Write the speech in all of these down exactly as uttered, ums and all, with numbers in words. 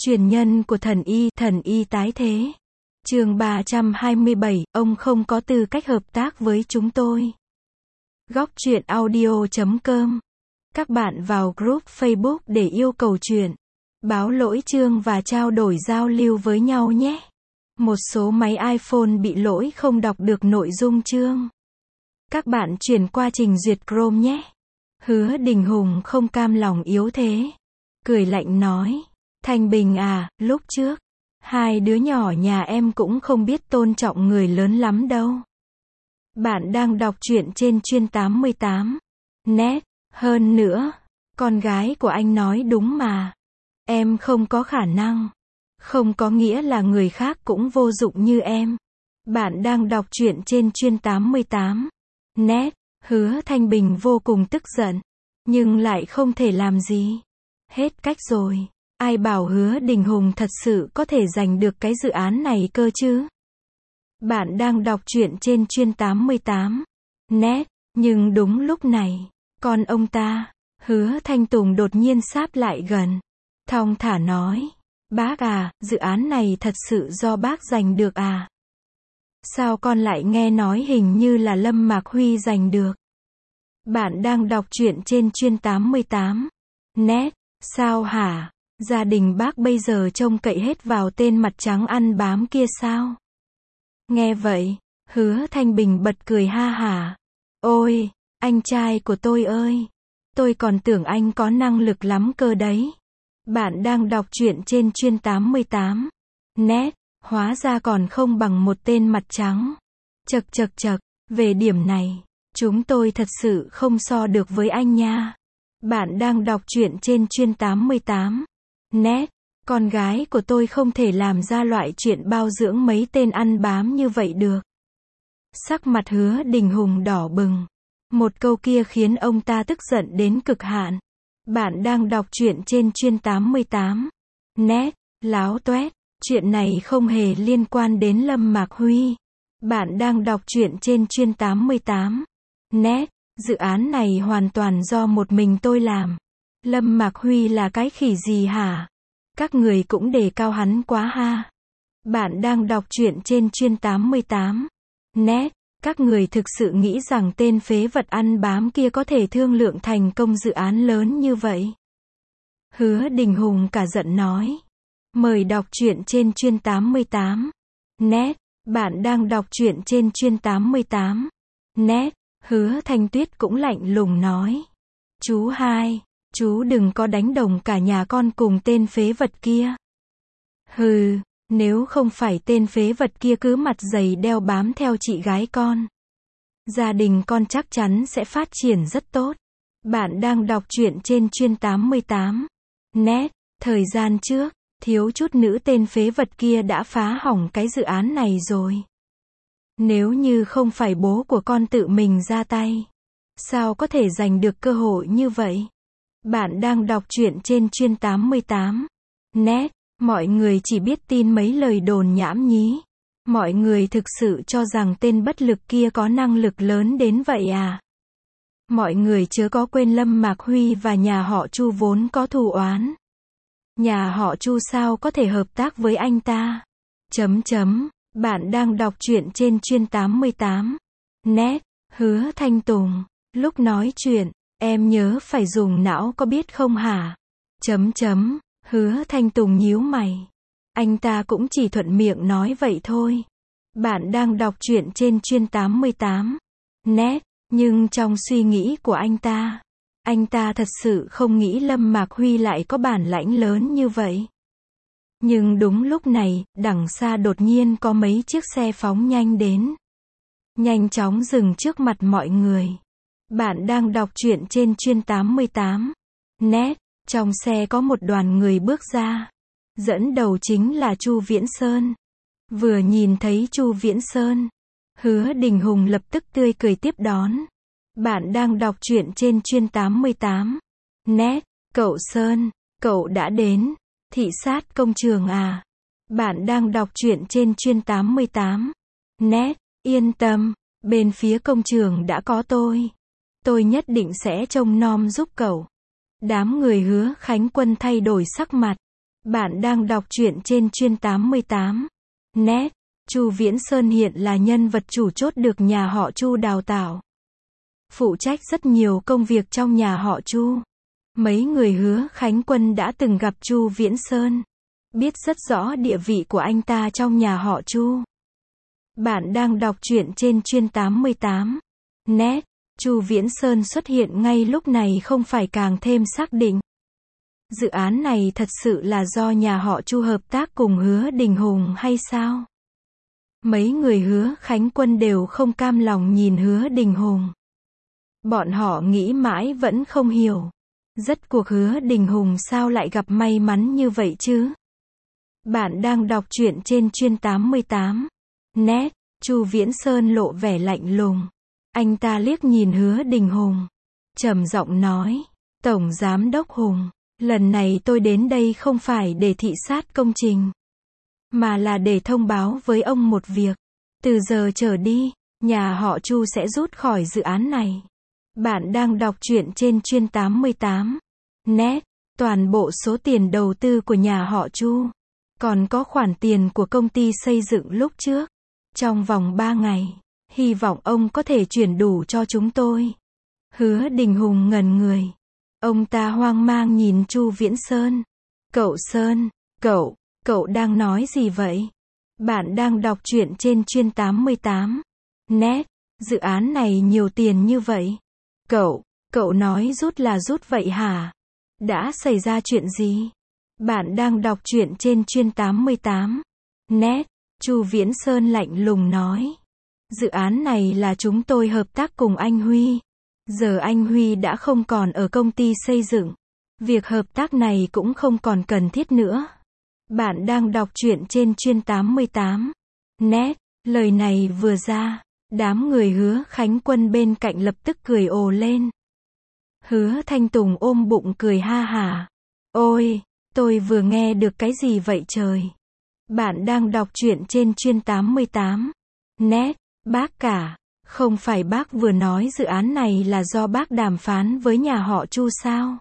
Truyền nhân của thần y, thần y tái thế. Chương ba trăm hai mươi bảy, ông không có tư cách hợp tác với chúng tôi. Góc truyện audio chấm com. Các bạn vào group Facebook để yêu cầu chuyện, báo lỗi chương và trao đổi giao lưu với nhau nhé. Một số máy iPhone bị lỗi không đọc được nội dung chương. Các bạn chuyển qua trình duyệt Chrome nhé. Hứa Đình Hùng không cam lòng yếu thế. Cười lạnh nói, Thanh Bình à, lúc trước, hai đứa nhỏ nhà em cũng không biết tôn trọng người lớn lắm đâu. Bạn đang đọc truyện trên chuyên tám mươi tám. Net, hơn nữa, con gái của anh nói đúng mà. Em không có khả năng. Không có nghĩa là người khác cũng vô dụng như em. Bạn đang đọc truyện trên chuyên tám mươi tám. Net, Hứa Thanh Bình vô cùng tức giận. Nhưng lại không thể làm gì. Hết cách rồi. Ai bảo Hứa Đình Hùng thật sự có thể giành được cái dự án này cơ chứ? Bạn đang đọc truyện trên chuyên tám mươi tám. Net, nhưng đúng lúc này, con ông ta, Hứa Thanh Tùng đột nhiên sáp lại gần. Thong thả nói, bác à, dự án này thật sự do bác giành được à? Sao con lại nghe nói hình như là Lâm Mạc Huy giành được? Bạn đang đọc truyện trên chuyên tám mươi tám. Net, sao hả? Gia đình bác bây giờ trông cậy hết vào tên mặt trắng ăn bám kia sao? Nghe vậy, Hứa Thanh Bình bật cười ha hả. Ôi, anh trai của tôi ơi! Tôi còn tưởng anh có năng lực lắm cơ đấy. Bạn đang đọc truyện trên chuyên tám mươi tám. Net, hóa ra còn không bằng một tên mặt trắng. Chật chật chật, về điểm này, chúng tôi thật sự không so được với anh nha. Bạn đang đọc truyện trên chuyên tám mươi tám. Net, con gái của tôi không thể làm ra loại chuyện bao dưỡng mấy tên ăn bám như vậy được. Sắc mặt Hứa Đình Hùng đỏ bừng. Một câu kia khiến ông ta tức giận đến cực hạn. Bạn đang đọc truyện trên chuyên tám mươi tám. Net, láo toét, chuyện này không hề liên quan đến Lâm Mạc Huy. Bạn đang đọc truyện trên chuyên tám mươi tám. Net, dự án này hoàn toàn do một mình tôi làm. Lâm Mạc Huy là cái khỉ gì hả? Các người cũng đề cao hắn quá ha. Bạn đang đọc truyện trên chuyên tám mươi tám. Net, các người thực sự nghĩ rằng tên phế vật ăn bám kia có thể thương lượng thành công dự án lớn như vậy? Hứa Đình Hùng cả giận nói. Mời đọc truyện trên chuyên tám mươi tám. Net, bạn đang đọc truyện trên chuyên tám mươi tám. Net, Hứa Thanh Tuyết cũng lạnh lùng nói. Chú hai, chú đừng có đánh đồng cả nhà con cùng tên phế vật kia. Hừ, nếu không phải tên phế vật kia cứ mặt dày đeo bám theo chị gái con, gia đình con chắc chắn sẽ phát triển rất tốt. Bạn đang đọc truyện trên chuyên tám mươi tám. Net, thời gian trước, thiếu chút nữa tên phế vật kia đã phá hỏng cái dự án này rồi. Nếu như không phải bố của con tự mình ra tay, sao có thể giành được cơ hội như vậy? Bạn đang đọc truyện trên chuyên tám mươi tám. Net, mọi người chỉ biết tin mấy lời đồn nhảm nhí. Mọi người thực sự cho rằng tên bất lực kia có năng lực lớn đến vậy à? Mọi người chớ có quên Lâm Mạc Huy và nhà họ Chu vốn có thù oán. Nhà họ Chu sao có thể hợp tác với anh ta? Chấm chấm, bạn đang đọc truyện trên chuyên tám mươi tám. Net, Hứa Thanh Tùng, lúc nói chuyện, em nhớ phải dùng não có biết không hả? Chấm chấm, Hứa Thanh Tùng nhíu mày. Anh ta cũng chỉ thuận miệng nói vậy thôi. Bạn đang đọc truyện trên chuyên tám mươi tám. Net, nhưng trong suy nghĩ của anh ta, anh ta thật sự không nghĩ Lâm Mạc Huy lại có bản lãnh lớn như vậy. Nhưng đúng lúc này, đằng xa đột nhiên có mấy chiếc xe phóng nhanh đến. Nhanh chóng dừng trước mặt mọi người. Bạn đang đọc truyện trên chuyên tám mươi tám. Net, trong xe có một đoàn người bước ra. Dẫn đầu chính là Chu Viễn Sơn. Vừa nhìn thấy Chu Viễn Sơn, Hứa Đình Hùng lập tức tươi cười tiếp đón. Bạn đang đọc truyện trên chuyên tám mươi tám. Net, cậu Sơn, cậu đã đến thị sát công trường à? Bạn đang đọc truyện trên chuyên tám mươi tám. Net, yên tâm, bên phía công trường đã có tôi. Tôi nhất định sẽ trông nom giúp cậu. Đám người Hứa Khánh Quân thay đổi sắc mặt. Bạn đang đọc truyện trên chuyên tám mươi tám net. Chu Viễn Sơn hiện là nhân vật chủ chốt được nhà họ Chu đào tạo. Phụ trách rất nhiều công việc trong nhà họ Chu. Mấy người Hứa Khánh Quân đã từng gặp Chu Viễn Sơn, biết rất rõ địa vị của anh ta trong nhà họ Chu. Bạn đang đọc truyện trên chuyên tám mươi tám net. Chu Viễn Sơn xuất hiện ngay lúc này không phải càng thêm xác định. Dự án này thật sự là do nhà họ Chu hợp tác cùng Hứa Đình Hùng hay sao? Mấy người Hứa Khánh Quân đều không cam lòng nhìn Hứa Đình Hùng. Bọn họ nghĩ mãi vẫn không hiểu. Rốt cuộc Hứa Đình Hùng sao lại gặp may mắn như vậy chứ? Bạn đang đọc truyện trên chuyên tám mươi tám net. Chu Viễn Sơn lộ vẻ lạnh lùng. Anh ta liếc nhìn Hứa Đình Hùng, trầm giọng nói, Tổng Giám đốc Hùng, lần này tôi đến đây không phải để thị sát công trình, mà là để thông báo với ông một việc. Từ giờ trở đi, nhà họ Chu sẽ rút khỏi dự án này. Bạn đang đọc truyện trên chuyên tám mươi tám net. Toàn bộ số tiền đầu tư của nhà họ Chu, còn có khoản tiền của công ty xây dựng lúc trước, trong vòng ba ngày, hy vọng ông có thể chuyển đủ cho chúng tôi. Hứa Đình Hùng ngẩn người. Ông ta hoang mang nhìn Chu Viễn Sơn. Cậu Sơn, cậu, cậu đang nói gì vậy? Bạn đang đọc truyện trên chuyên tám mươi tám net. Dự án này nhiều tiền như vậy. Cậu, cậu nói rút là rút vậy hả? Đã xảy ra chuyện gì? Bạn đang đọc truyện trên chuyên tám mươi tám net. Chu Viễn Sơn lạnh lùng nói. Dự án này là chúng tôi hợp tác cùng anh Huy. Giờ anh Huy đã không còn ở công ty xây dựng. Việc hợp tác này cũng không còn cần thiết nữa. Bạn đang đọc truyện trên chuyên tám mươi tám net. Lời này vừa ra, đám người Hứa Khánh Quân bên cạnh lập tức cười ồ lên. Hứa Thanh Tùng ôm bụng cười ha hả. Ôi, tôi vừa nghe được cái gì vậy trời? Bạn đang đọc truyện trên chuyên tám mươi tám net. Bác cả, không phải bác vừa nói dự án này là do bác đàm phán với nhà họ Chu sao?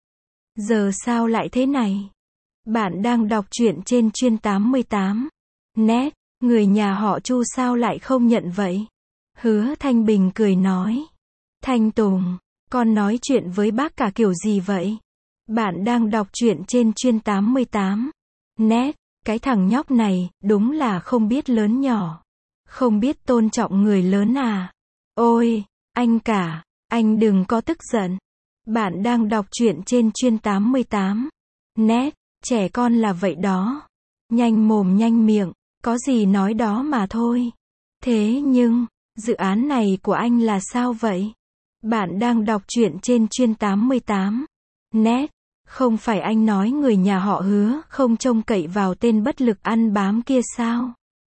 Giờ sao lại thế này? Bạn đang đọc truyện trên chuyên tám mươi tám net. Người nhà họ Chu sao lại không nhận vậy? Hứa Thanh Bình cười nói. Thanh Tùng, con nói chuyện với bác cả kiểu gì vậy? Bạn đang đọc truyện trên chuyên tám mươi tám net. Cái thằng nhóc này, đúng là không biết lớn nhỏ. Không biết tôn trọng người lớn à? Ôi, anh cả, anh đừng có tức giận. Bạn đang đọc truyện trên chuyên tám mươi tám net. Trẻ con là vậy đó. Nhanh mồm nhanh miệng, có gì nói đó mà thôi. Thế nhưng, dự án này của anh là sao vậy? Bạn đang đọc truyện trên chuyên tám mươi tám net. Không phải anh nói người nhà họ Hứa không trông cậy vào tên bất lực ăn bám kia sao?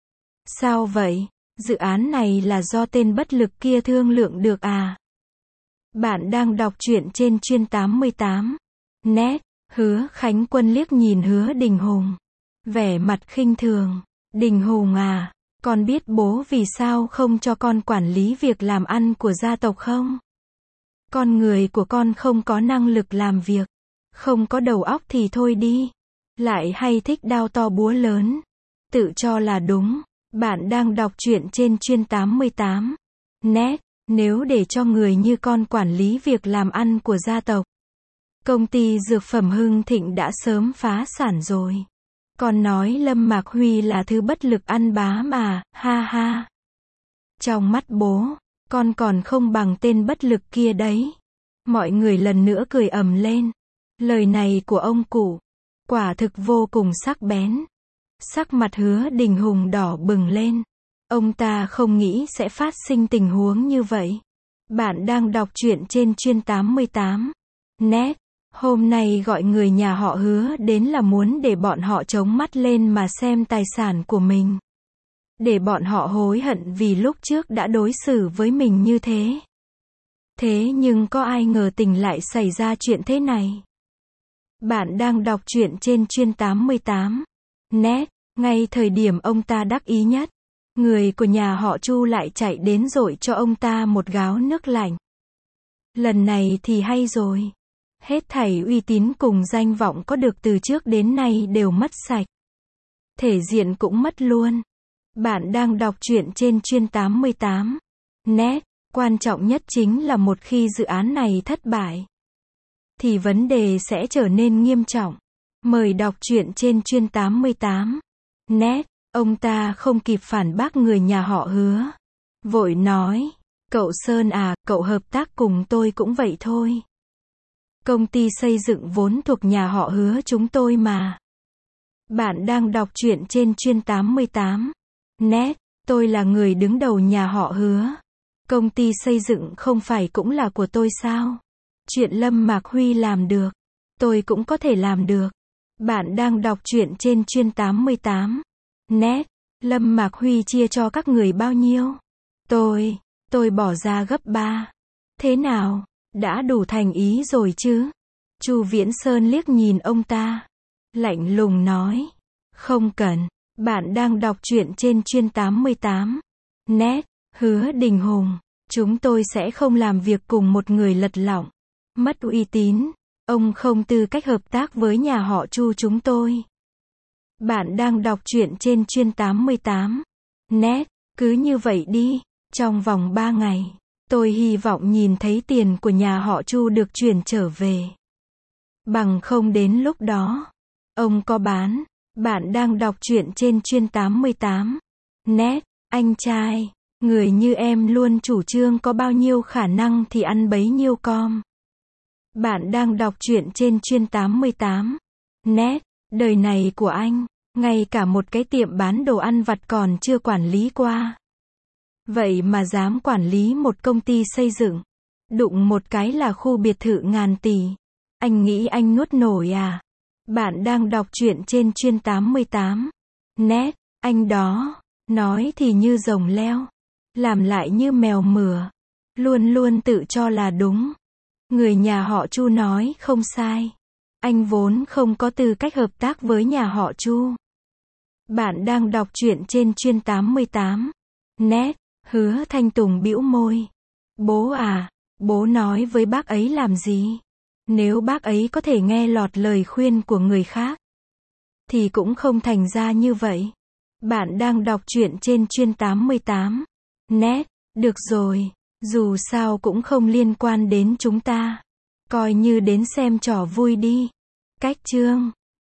Sao vậy? Dự án này là do tên bất lực kia thương lượng được à? Bạn đang đọc truyện trên chuyên tám mươi tám net. Hứa Khánh Quân liếc nhìn Hứa Đình Hùng, vẻ mặt khinh thường. Đình Hùng à, con biết bố vì sao không cho con quản lý việc làm ăn của gia tộc không? Con người của con không có năng lực làm việc, không có đầu óc thì thôi đi, lại hay thích đao to búa lớn, tự cho là đúng. Bạn đang đọc truyện trên chuyên tám mươi tám net. Nếu để cho người như con quản lý việc làm ăn của gia tộc, công ty dược phẩm Hưng Thịnh đã sớm phá sản rồi. Con nói Lâm Mạc Huy là thứ bất lực ăn bá mà, ha ha. Trong mắt bố, con còn không bằng tên bất lực kia đấy. Mọi người lần nữa cười ầm lên. Lời này của ông cụ, quả thực vô cùng sắc bén. Sắc mặt Hứa Đình Hùng đỏ bừng lên. Ông ta không nghĩ sẽ phát sinh tình huống như vậy. Bạn đang đọc truyện trên chuyên tám mươi tám net. Hôm nay gọi người nhà họ Hứa đến là muốn để bọn họ chống mắt lên mà xem tài sản của mình. Để bọn họ hối hận vì lúc trước đã đối xử với mình như thế. Thế nhưng có ai ngờ tình lại xảy ra chuyện thế này. Bạn đang đọc truyện trên chuyên tám mươi tám net. Ngay thời điểm ông ta đắc ý nhất, người của nhà họ Chu lại chạy đến dội cho ông ta một gáo nước lạnh. Lần này thì hay rồi. Hết thảy uy tín cùng danh vọng có được từ trước đến nay đều mất sạch. Thể diện cũng mất luôn. Bạn đang đọc truyện trên chuyên tám mươi tám net. Quan trọng nhất chính là một khi dự án này thất bại, thì vấn đề sẽ trở nên nghiêm trọng. Mời đọc truyện trên chuyên tám mươi tám net. Ông ta không kịp phản bác người nhà họ Hứa. Vội nói, cậu Sơn à, cậu hợp tác cùng tôi cũng vậy thôi. Công ty xây dựng vốn thuộc nhà họ Hứa chúng tôi mà. Bạn đang đọc truyện trên chuyên tám mươi tám net. Tôi là người đứng đầu nhà họ Hứa. Công ty xây dựng không phải cũng là của tôi sao? Chuyện Lâm Mạc Huy làm được, tôi cũng có thể làm được. Bạn đang đọc truyện trên chuyên tám mươi tám net. Lâm Mạc Huy chia cho các người bao nhiêu? Tôi, tôi bỏ ra gấp ba. Thế nào? Đã đủ thành ý rồi chứ? Chu Viễn Sơn liếc nhìn ông ta, lạnh lùng nói, không cần. Bạn đang đọc truyện trên chuyên tám mươi tám net. Hứa Đình Hùng, chúng tôi sẽ không làm việc cùng một người lật lọng, mất uy tín. Ông không tư cách hợp tác với nhà họ Chu chúng tôi. Bạn đang đọc truyện trên chuyên tám mươi tám net. Cứ như vậy đi, trong vòng ba ngày, tôi hy vọng nhìn thấy tiền của nhà họ Chu được chuyển trở về. Bằng không đến lúc đó, ông có bán. Bạn đang đọc truyện trên chuyên tám mươi tám net. Anh trai, người như em luôn chủ trương có bao nhiêu khả năng thì ăn bấy nhiêu com. Bạn đang đọc truyện trên chuyên tám mươi tám net. Đời này của anh, ngay cả một cái tiệm bán đồ ăn vặt còn chưa quản lý qua. Vậy mà dám quản lý một công ty xây dựng. Đụng một cái là khu biệt thự ngàn tỷ. Anh nghĩ anh nuốt nổi à? Bạn đang đọc truyện trên chuyên tám mươi tám net. Anh đó, nói thì như rồng leo, làm lại như mèo mửa, luôn luôn tự cho là đúng. Người nhà họ Chu nói không sai. Anh vốn không có tư cách hợp tác với nhà họ Chu. Bạn đang đọc truyện trên chuyên tám mươi tám net. Hứa Thanh Tùng bĩu môi. Bố à, bố nói với bác ấy làm gì? Nếu bác ấy có thể nghe lọt lời khuyên của người khác, thì cũng không thành ra như vậy. Bạn đang đọc truyện trên chuyên tám mươi tám net. Được rồi, dù sao cũng không liên quan đến chúng ta. Coi như đến xem trò vui đi. Cách chương